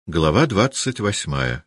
Глава 28.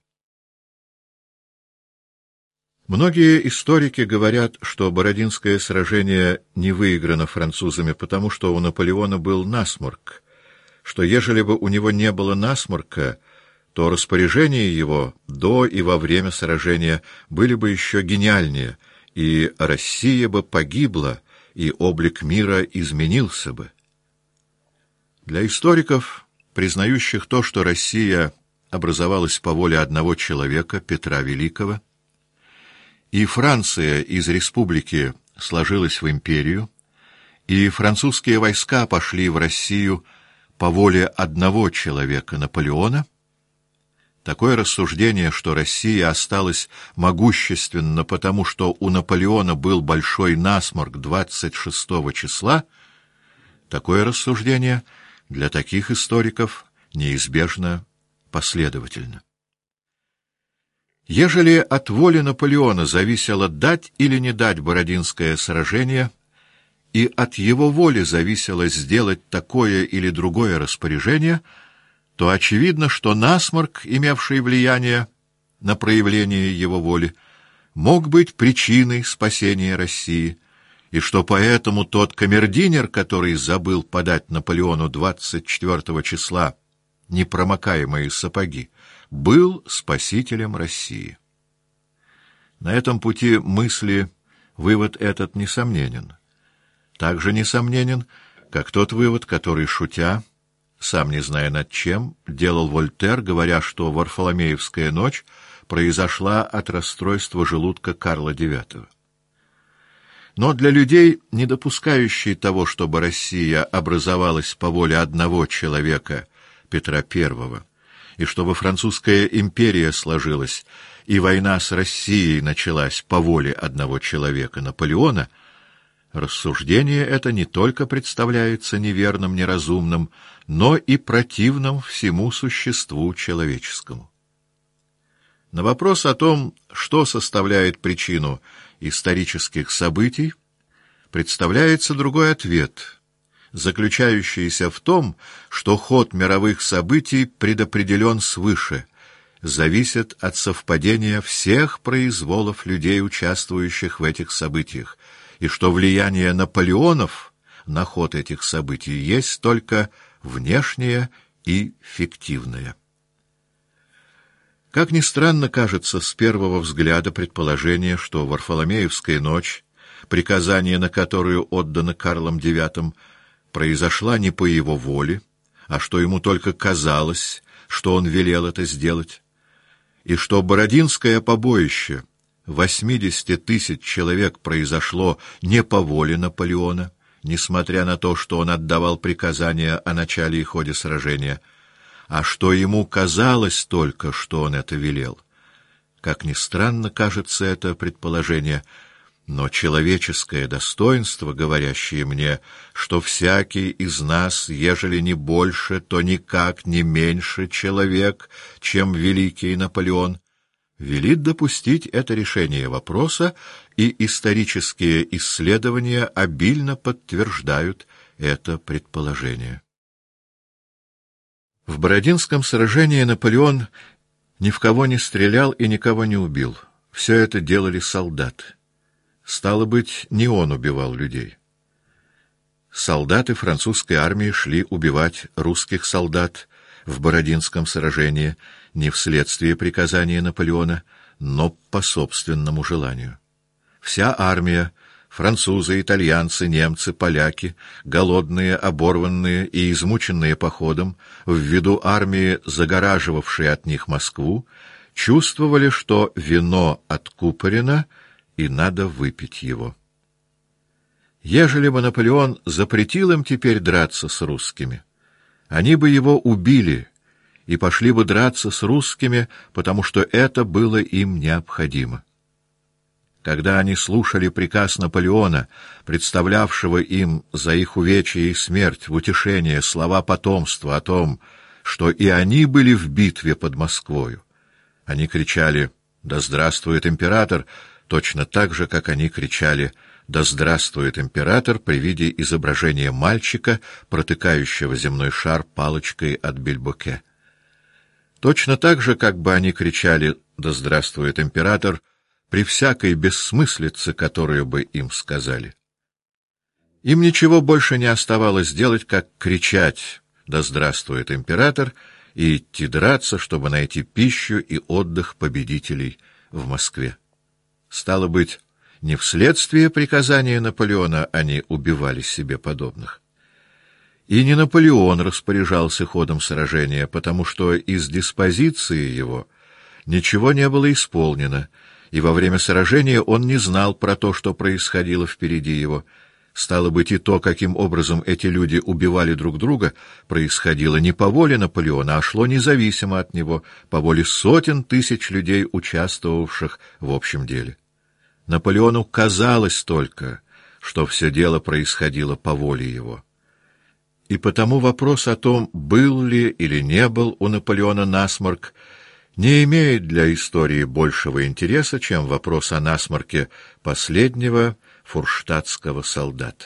Многие историки говорят, что Бородинское сражение не выиграно французами, потому что у Наполеона был насморк, что ежели бы у него не было насморка, то распоряжения его до и во время сражения были бы еще гениальнее, и Россия бы погибла, и облик мира изменился бы. Для историков, признающих то, что Россия образовалась по воле одного человека, Петра Великого, и Франция из республики сложилась в империю, и французские войска пошли в Россию по воле одного человека, Наполеона, такое рассуждение, что Россия осталась могущественна потому, что у Наполеона был большой насморк 26 числа, такое рассуждение для таких историков неизбежно последовательно. Ежели от воли Наполеона зависело дать или не дать Бородинское сражение, и от его воли зависело сделать такое или другое распоряжение, то очевидно, что насморк, имевший влияние на проявление его воли, мог быть причиной спасения России, и что поэтому тот камердинер, который забыл подать Наполеону 24 числа непромокаемые сапоги, был спасителем России. На этом пути мысли вывод этот несомненен. Также несомненен, как тот вывод, который, шутя, сам не зная над чем, делал Вольтер, говоря, что Варфоломеевская ночь произошла от расстройства желудка Карла IX. Но для людей, не допускающих того, чтобы Россия образовалась по воле одного человека, Петра I, и чтобы французская империя сложилась, и война с Россией началась по воле одного человека, Наполеона, рассуждение это не только представляется неверным, неразумным, но и противным всему существу человеческому. На вопрос о том, что составляет причину исторических событий, представляется другой ответ, заключающийся в том, что ход мировых событий предопределен свыше, зависит от совпадения всех произволов людей, участвующих в этих событиях, и что влияние Наполеонов на ход этих событий есть только внешнее и фиктивное. Как ни странно кажется с первого взгляда предположение, что Варфоломеевская ночь, приказание на которую отдано Карлом IX, произошла не по его воле, а что ему только казалось, что он велел это сделать, и что Бородинское побоище 80 тысяч человек произошло не по воле Наполеона, несмотря на то, что он отдавал приказания о начале и ходе сражения, а что ему казалось только, что он это велел. Как ни странно кажется это предположение, но человеческое достоинство, говорящее мне, что всякий из нас, ежели не больше, то никак не меньше человек, чем великий Наполеон, велит допустить это решение вопроса, и исторические исследования обильно подтверждают это предположение. В Бородинском сражении Наполеон ни в кого не стрелял и никого не убил. Все это делали солдаты. Стало быть, не он убивал людей. Солдаты французской армии шли убивать русских солдат в Бородинском сражении не вследствие приказания Наполеона, но по собственному желанию. Вся армия, французы, итальянцы, немцы, поляки, голодные, оборванные и измученные походом, ввиду армии, загораживавшей от них Москву, чувствовали, что вино откупорено, и надо выпить его. Ежели бы Наполеон запретил им теперь драться с русскими, они бы его убили и пошли бы драться с русскими, потому что это было им необходимо. Когда они слушали приказ Наполеона, представлявшего им за их увечья и смерть в утешение слова потомства о том, что и они были в битве под Москвою, они кричали «Да здравствует император!», точно так же, как они кричали «Да здравствует император!» при виде изображения мальчика, протыкающего земной шар палочкой от бильбоке. Точно так же, как бы они кричали «Да здравствует император!» при всякой бессмыслице, которую бы им сказали. Им ничего больше не оставалось делать, как кричать «Да здравствует император!» и идти драться, чтобы найти пищу и отдых победителей в Москве. Стало быть, не вследствие приказания Наполеона они убивали себе подобных. И не Наполеон распоряжался ходом сражения, потому что из диспозиции его ничего не было исполнено, и во время сражения он не знал про то, что происходило впереди его. Стало быть, и то, каким образом эти люди убивали друг друга, происходило не по воле Наполеона, а шло независимо от него, по воле сотен тысяч людей, участвовавших в общем деле. Наполеону казалось только, что все дело происходило по воле его. И потому вопрос о том, был ли или не был у Наполеона насморк, не имеет для истории большего интереса, чем вопрос о насморке последнего фурштадтского солдата.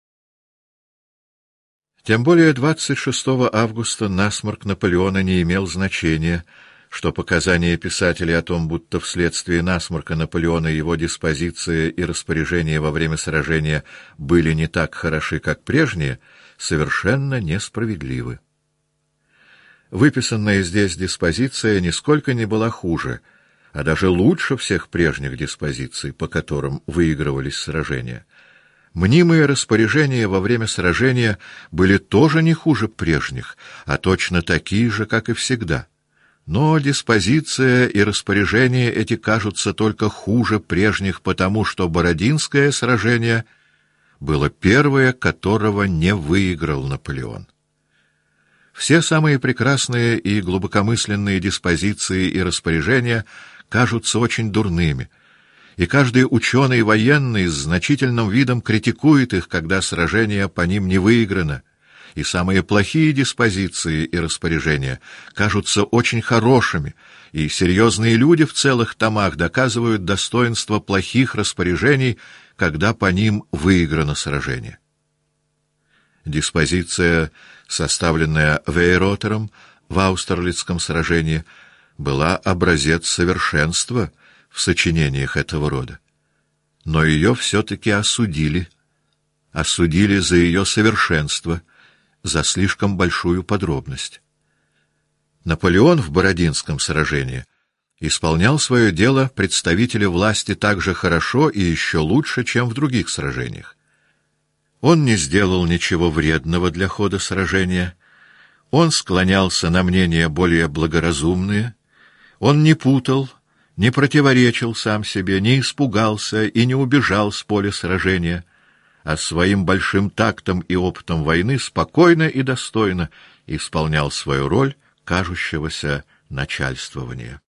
Тем более 26 августа насморк Наполеона не имел значения, что показания писателей о том, будто вследствие насморка Наполеона его диспозиция и распоряжения во время сражения были не так хороши, как прежние, совершенно несправедливы. Выписанная здесь диспозиция нисколько не была хуже, а даже лучше всех прежних диспозиций, по которым выигрывались сражения. Мнимые распоряжения во время сражения были тоже не хуже прежних, а точно такие же, как и всегда. Но диспозиция и распоряжения эти кажутся только хуже прежних, потому что Бородинское сражение было первое, которого не выиграл Наполеон. Все самые прекрасные и глубокомысленные диспозиции и распоряжения кажутся очень дурными, и каждый ученый военный с значительным видом критикует их, когда сражение по ним не выиграно, и самые плохие диспозиции и распоряжения кажутся очень хорошими, и серьезные люди в целых томах доказывают достоинство плохих распоряжений, когда по ним выиграно сражение. Диспозиция, составленная Вейротером в Аустерлицком сражении, была образец совершенства в сочинениях этого рода. Но ее все-таки осудили за ее совершенство, за слишком большую подробность. Наполеон в Бородинском сражении исполнял свое дело представителя власти так же хорошо и еще лучше, чем в других сражениях. Он не сделал ничего вредного для хода сражения, он склонялся на мнения более благоразумные, он не путал, не противоречил сам себе, не испугался и не убежал с поля сражения, а своим большим тактом и опытом войны спокойно и достойно исполнял свою роль кажущегося начальствования.